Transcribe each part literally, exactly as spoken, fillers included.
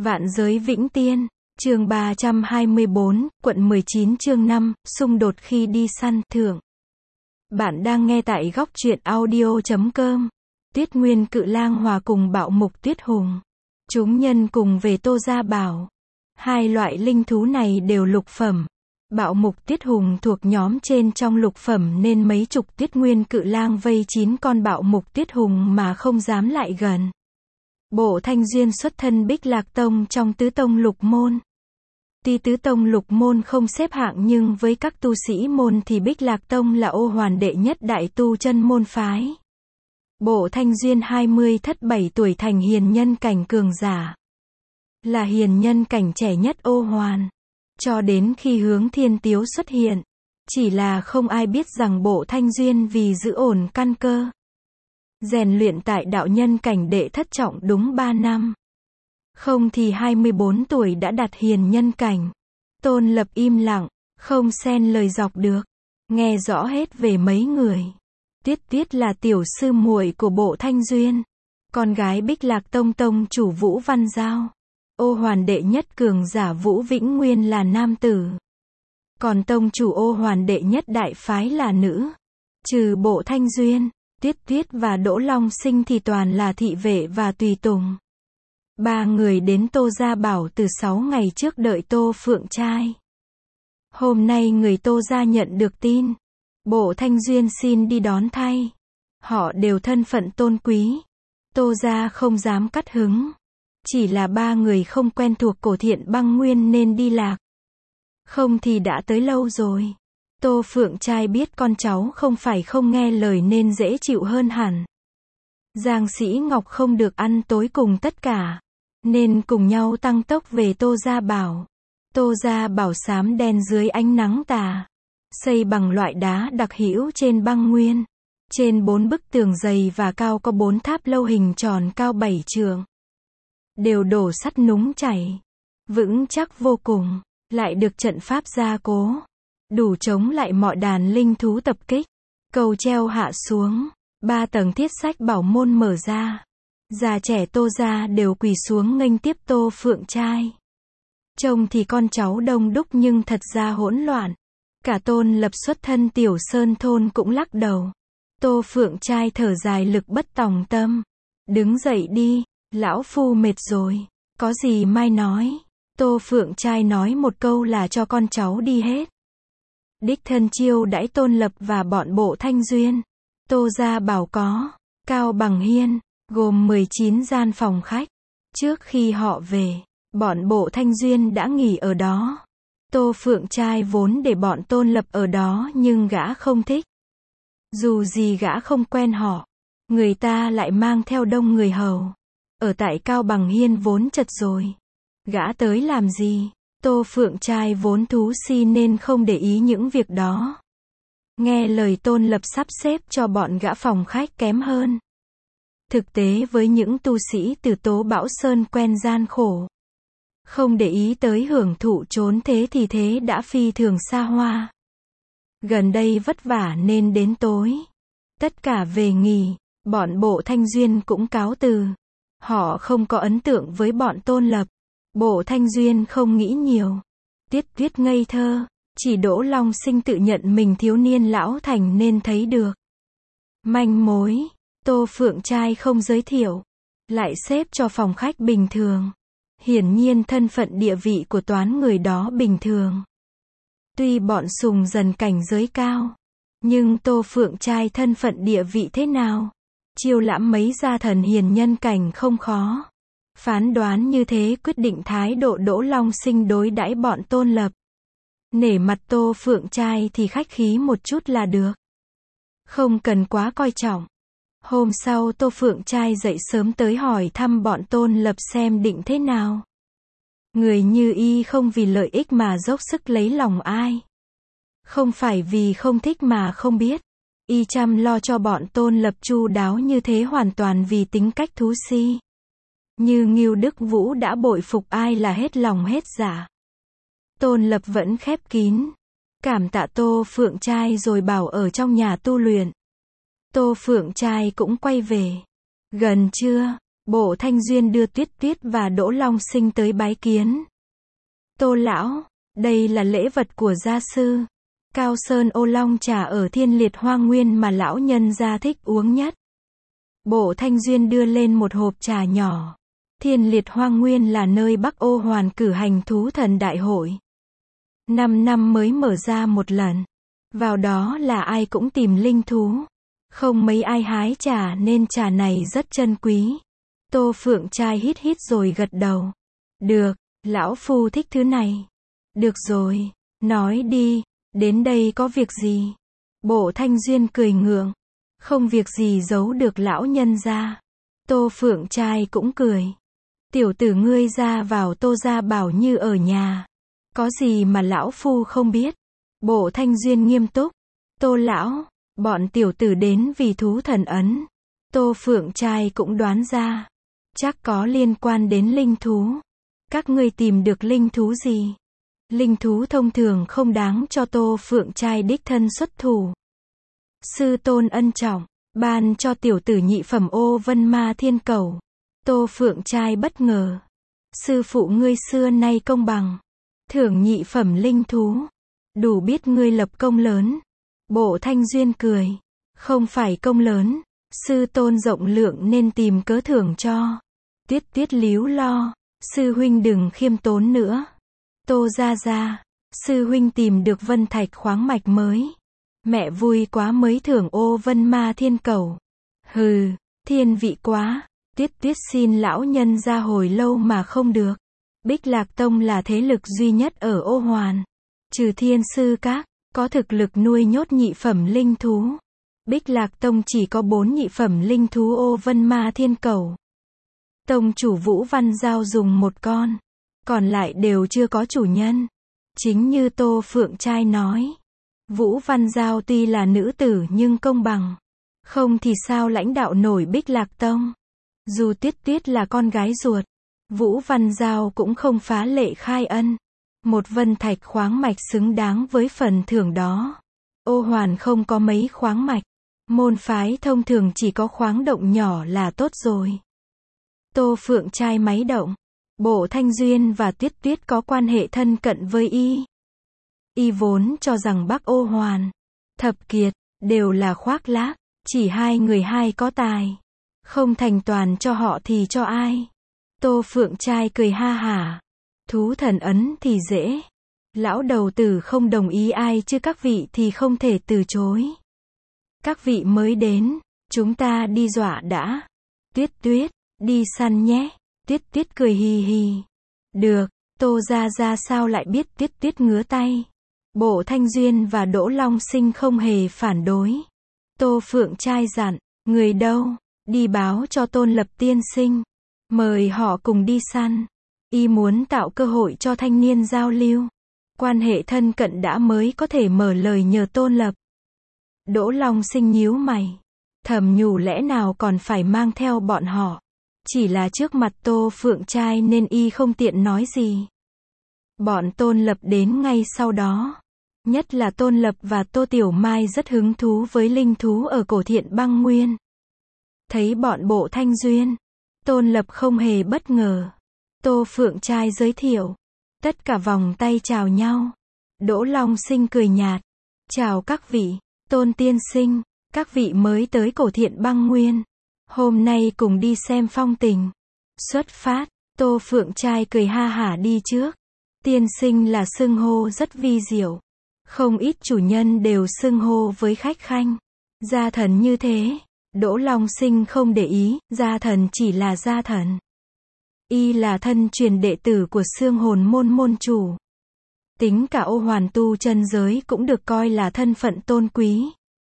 Vạn giới vĩnh tiên, chương ba trăm hai mươi bốn, quận mười chín chương năm, xung đột khi đi săn, thưởng. Bạn đang nghe tại góc truyện audio chấm com. Tuyết Nguyên Cự Lang hòa cùng Bạo Mục Tuyết Hùng. Chúng nhân cùng về Tô Gia Bảo. Hai loại linh thú này đều lục phẩm. Bạo Mục Tuyết Hùng thuộc nhóm trên trong lục phẩm nên mấy chục Tuyết Nguyên Cự Lang vây chín con Bạo Mục Tuyết Hùng mà không dám lại gần. Bộ Thanh Duyên xuất thân Bích Lạc Tông trong tứ tông lục môn. Tuy tứ tông lục môn không xếp hạng nhưng với các tu sĩ môn thì Bích Lạc Tông là ô hoàn đệ nhất đại tu chân môn phái. Bộ Thanh Duyên hai mươi thất bảy tuổi thành hiền nhân cảnh cường giả. Là hiền nhân cảnh trẻ nhất ô hoàn. Cho đến khi Hướng Thiên Tiếu xuất hiện. Chỉ là không ai biết rằng Bộ Thanh Duyên vì giữ ổn căn cơ. Rèn luyện tại đạo nhân cảnh đệ thất trọng đúng ba năm. Không thì hai mươi bốn tuổi đã đạt hiền nhân cảnh. Tôn Lập im lặng, không xen lời dọc được. Nghe rõ hết về mấy người. Tuyết Tuyết là tiểu sư muội của Bộ Thanh Duyên. Con gái Bích Lạc Tông tông chủ Vũ Văn Giao. Ô hoàn đệ nhất cường giả Vũ Vĩnh Nguyên là nam tử. Còn tông chủ ô hoàn đệ nhất đại phái là nữ. Trừ Bộ Thanh Duyên, Tuyết Tuyết và Đỗ Long Sinh thì toàn là thị vệ và tùy tùng. Ba người đến Tô Gia Bảo từ sáu ngày trước đợi Tô Phượng Trai. Hôm nay người Tô Gia nhận được tin. Bộ Thanh Duyên xin đi đón thay. Họ đều thân phận tôn quý. Tô Gia không dám cắt hứng. Chỉ là ba người không quen thuộc cổ Thiện Băng Nguyên nên đi lạc. Không thì đã tới lâu rồi. Tô Phượng Trai biết con cháu không phải không nghe lời nên dễ chịu hơn hẳn. Giang Sĩ Ngọc không được ăn tối cùng tất cả. Nên cùng nhau tăng tốc về Tô Gia Bảo. Tô Gia Bảo xám đen dưới ánh nắng tà. Xây bằng loại đá đặc hữu trên băng nguyên. Trên bốn bức tường dày và cao có bốn tháp lâu hình tròn cao bảy trượng. Đều đổ sắt núng chảy. Vững chắc vô cùng. Lại được trận pháp gia cố. Đủ chống lại mọi đàn linh thú tập kích. Cầu treo hạ xuống. Ba tầng thiết sách bảo môn mở ra. Già trẻ Tô Gia đều quỳ xuống nghênh tiếp Tô Phượng Trai. Trông thì con cháu đông đúc nhưng thật ra hỗn loạn. Cả Tôn Lập xuất thân tiểu sơn thôn cũng lắc đầu. Tô Phượng Trai thở dài lực bất tòng tâm. Đứng dậy đi, lão phu mệt rồi. Có gì mai nói. Tô Phượng Trai nói một câu là cho con cháu đi hết. Đích thân chiêu đãi Tôn Lập và bọn Bộ Thanh Duyên. Tô Gia Bảo có Cao Bằng Hiên, gồm mười chín gian phòng khách. Trước khi họ về, bọn Bộ Thanh Duyên đã nghỉ ở đó. Tô Phượng Trai vốn để bọn Tôn Lập ở đó nhưng gã không thích. Dù gì gã không quen họ. Người ta lại mang theo đông người hầu. Ở tại Cao Bằng Hiên vốn chật rồi. Gã tới làm gì? Tô Phượng Trai vốn thú si nên không để ý những việc đó. Nghe lời Tôn Lập sắp xếp cho bọn gã phòng khách kém hơn. Thực tế với những tu sĩ từ Tố Bão Sơn quen gian khổ. Không để ý tới hưởng thụ trốn thế thì thế đã phi thường xa hoa. Gần đây vất vả nên đến tối. Tất cả về nghỉ, bọn Bộ Thanh Duyên cũng cáo từ. Họ không có ấn tượng với bọn Tôn Lập. Bộ Thanh Duyên không nghĩ nhiều. Tuyết Tuyết ngây thơ. Chỉ Đỗ Long Sinh tự nhận mình thiếu niên lão thành nên thấy được manh mối. Tô Phượng Trai không giới thiệu. Lại xếp cho phòng khách bình thường. Hiển nhiên thân phận địa vị của toán người đó bình thường. Tuy bọn Sùng Dần cảnh giới cao. Nhưng Tô Phượng Trai thân phận địa vị thế nào? Chiêu lãm mấy gia thần hiền nhân cảnh không khó. Phán đoán như thế quyết định thái độ Đỗ Long Sinh đối đãi bọn Tôn Lập. Nể mặt Tô Phượng Trai thì khách khí một chút là được. Không cần quá coi trọng. Hôm sau Tô Phượng Trai dậy sớm tới hỏi thăm bọn Tôn Lập xem định thế nào. Người như y không vì lợi ích mà dốc sức lấy lòng ai. Không phải vì không thích mà không biết. Y chăm lo cho bọn Tôn Lập chu đáo như thế hoàn toàn vì tính cách thú si. Như Ngưu Đức Vũ đã bội phục ai là hết lòng hết dạ. Tôn Lập vẫn khép kín. Cảm tạ Tô Phượng Trai rồi bảo ở trong nhà tu luyện. Tô Phượng Trai cũng quay về. Gần trưa, Bộ Thanh Duyên đưa Tuyết Tuyết và Đỗ Long Sinh tới bái kiến. Tô lão, đây là lễ vật của gia sư. Cao Sơn ô long trà ở Thiên Liệt Hoa Nguyên mà lão nhân gia thích uống nhất. Bộ Thanh Duyên đưa lên một hộp trà nhỏ. Thiên Liệt Hoa Nguyên là nơi Bắc Ô Hoàn cử hành thú thần đại hội. Năm năm mới mở ra một lần. Vào đó là ai cũng tìm linh thú. Không mấy ai hái trà nên trà này rất chân quý. Tô Phượng Trai hít hít rồi gật đầu. Được, lão phu thích thứ này. Được rồi, nói đi, đến đây có việc gì? Bộ Thanh Duyên cười ngượng. Không việc gì giấu được lão nhân gia. Tô Phượng Trai cũng cười. Tiểu tử ngươi ra vào Tô gia bảo như ở nhà. Có gì mà lão phu không biết? Bộ Thanh Duyên nghiêm túc. Tô lão, bọn tiểu tử đến vì thú thần ấn. Tô Phượng Trai cũng đoán ra. Chắc có liên quan đến linh thú. Các ngươi tìm được linh thú gì? Linh thú thông thường không đáng cho Tô Phượng Trai đích thân xuất thủ. Sư tôn ân trọng, ban cho tiểu tử nhị phẩm ô vân ma thiên cầu. Tô Phượng Trai bất ngờ. Sư phụ ngươi xưa nay công bằng. Thưởng nhị phẩm linh thú. Đủ biết ngươi lập công lớn. Bộ Thanh Duyên cười. Không phải công lớn. Sư tôn rộng lượng nên tìm cớ thưởng cho. Tuyết Tuyết líu lo. Sư huynh đừng khiêm tốn nữa. Tô gia gia. Sư huynh tìm được vân thạch khoáng mạch mới. Mẹ vui quá mới thưởng ô vân ma thiên cầu. Hừ, thiên vị quá. Tuyết Tuyết xin lão nhân ra hồi lâu mà không được. Bích Lạc Tông là thế lực duy nhất ở Ô Hoàn. Trừ Thiên Sư Các, có thực lực nuôi nhốt nhị phẩm linh thú. Bích Lạc Tông chỉ có bốn nhị phẩm linh thú ô vân ma thiên cầu. Tông chủ Vũ Văn Giao dùng một con. Còn lại đều chưa có chủ nhân. Chính như Tô Phượng Trai nói. Vũ Văn Giao tuy là nữ tử nhưng công bằng. Không thì sao lãnh đạo nổi Bích Lạc Tông. Dù Tuyết Tuyết là con gái ruột. Vũ Văn Giao cũng không phá lệ khai ân. Một vân thạch khoáng mạch xứng đáng với phần thưởng đó. Ô Hoàn không có mấy khoáng mạch. Môn phái thông thường chỉ có khoáng động nhỏ là tốt rồi. Tô Phượng Trai máy động. Bộ Thanh Duyên và Tuyết Tuyết có quan hệ thân cận với y. Y vốn cho rằng Bắc Ô Hoàn, Thập Kiệt, đều là khoác lác. Chỉ hai người hai có tài. Không thành toàn cho họ thì cho ai? Tô Phượng Trai cười ha hả. Thú thần ấn thì dễ. Lão đầu tử không đồng ý ai chứ các vị thì không thể từ chối. Các vị mới đến, chúng ta đi dọa đã. Tuyết Tuyết, đi săn nhé. Tuyết Tuyết cười hì hì. Được, Tô gia gia sao lại biết Tuyết Tuyết ngứa tay. Bộ Thanh Duyên và Đỗ Long Sinh không hề phản đối. Tô Phượng Trai dặn, người đâu, đi báo cho Tôn Lập tiên sinh. Mời họ cùng đi săn. Y muốn tạo cơ hội cho thanh niên giao lưu. Quan hệ thân cận đã mới có thể mở lời nhờ Tôn Lập. Đỗ Long Sinh nhíu mày. Thầm nhủ lẽ nào còn phải mang theo bọn họ. Chỉ là trước mặt Tô Phượng Trai nên y không tiện nói gì. Bọn Tôn Lập đến ngay sau đó. Nhất là Tôn Lập và Tô Tiểu Mai rất hứng thú với linh thú ở cổ Thiện Băng Nguyên. Thấy bọn Bộ Thanh Duyên, Tôn Lập không hề bất ngờ. Tô Phượng Trai giới thiệu. Tất cả vòng tay chào nhau. Đỗ Long Sinh cười nhạt. Chào các vị, Tôn tiên sinh, các vị mới tới cổ Thiện Băng Nguyên. Hôm nay cùng đi xem phong tình. Xuất phát, Tô Phượng Trai cười ha hả đi trước. Tiên sinh là xưng hô rất vi diệu. Không ít chủ nhân đều xưng hô với khách khanh. Gia thần như thế. Đỗ Long Sinh không để ý, gia thần chỉ là gia thần. Y là thân truyền đệ tử của Xương Hồn môn môn chủ. Tính cả Ô Hoàn tu chân giới cũng được coi là thân phận tôn quý.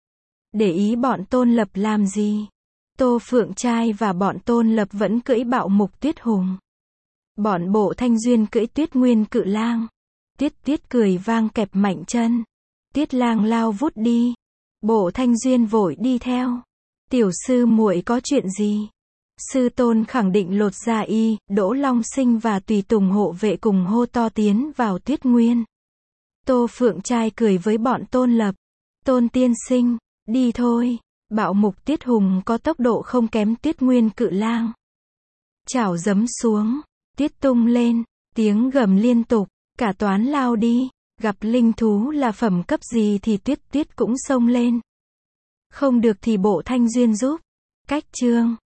Để ý bọn Tôn Lập làm gì? Tô Phượng Trai và bọn Tôn Lập vẫn cưỡi bạo mục Tuyết Hùng. Bọn Bộ Thanh Duyên cưỡi Tuyết Nguyên Cự Lang. Tuyết Tuyết cười vang kẹp mạnh chân. Tuyết Lang lao vút đi. Bộ Thanh Duyên vội đi theo. Tiểu sư muội có chuyện gì? Sư tôn khẳng định lột ra y. Đỗ Long Sinh và tùy tùng hộ vệ cùng hô to tiến vào Tuyết Nguyên. Tô Phượng Trai cười với bọn Tôn Lập. Tôn tiên sinh, đi thôi. Bạo mục Tuyết Hùng có tốc độ không kém Tuyết Nguyên Cự Lang. chảo giấm xuống, tiết tung lên, tiếng gầm liên tục, cả toán lao đi, gặp linh thú là phẩm cấp gì thì tuyết tuyết cũng xông lên. Không được thì bộ Thanh Duyên giúp. Cách chương